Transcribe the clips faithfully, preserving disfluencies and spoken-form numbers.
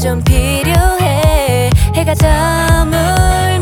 좀 필요해. 해가 저물면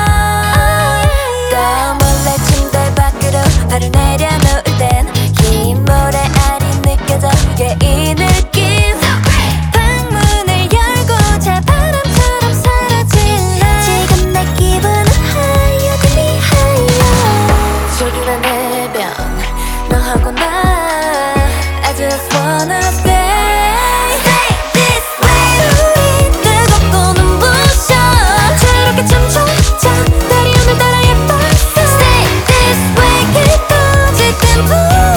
또 몰래 침대 밖으로 발을 내려놓을 땐 긴 모래알이 느껴져. 이게 이 느낌. 방문을 열고 자 바람처럼 사라질래. 지금 내 기분은 higher than me higher. 조용한 해변 너하고 나 I just wanna stay. Stay this way. 우리 뜨겁고 눈부셔. 저렇게 춤춰 저 달이 오늘따라 예뻤어. Stay this way. 깊어질 땐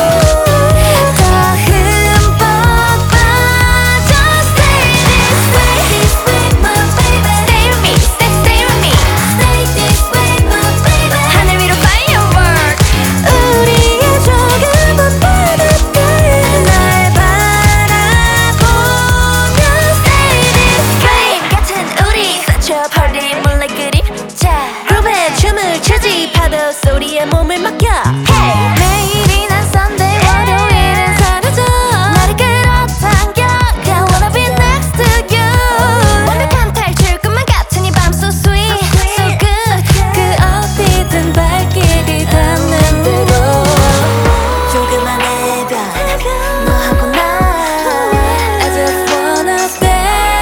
펄린 몰래 그림. 자, 그룹에 춤을 추지. 파도 소리에 몸을 맡겨. Hey! 매일이 난 Sunday, 월요일은 사라져. 나를 끌어당겨. I wanna be next to you. 완벽한 탈출 꿈만 같은 이 밤 so sweet, so good. 그 어디든 발길이 닿는 대로. 조그만 해변 너하고 나 I just wanna stay.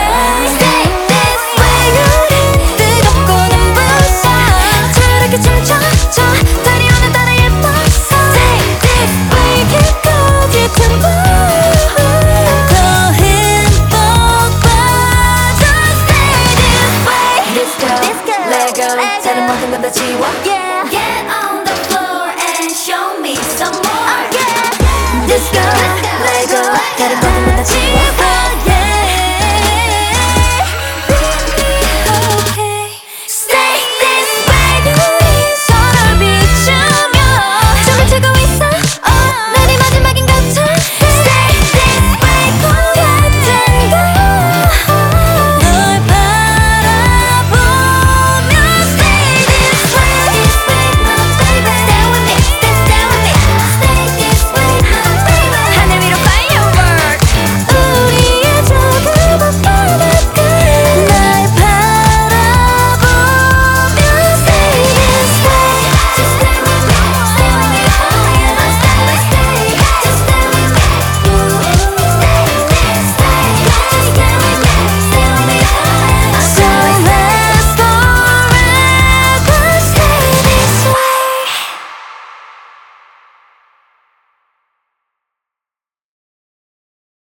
춤춰 저 달이 오늘따라 예뻤어. Take this way. 깊어질 템포 더 흠뻑 빠져. Stay this way. Disco, let go. 다른 모든 건 다 지워. Yeah. Get on the floor and show me some more. Oh, yeah. Disco, let go. 다른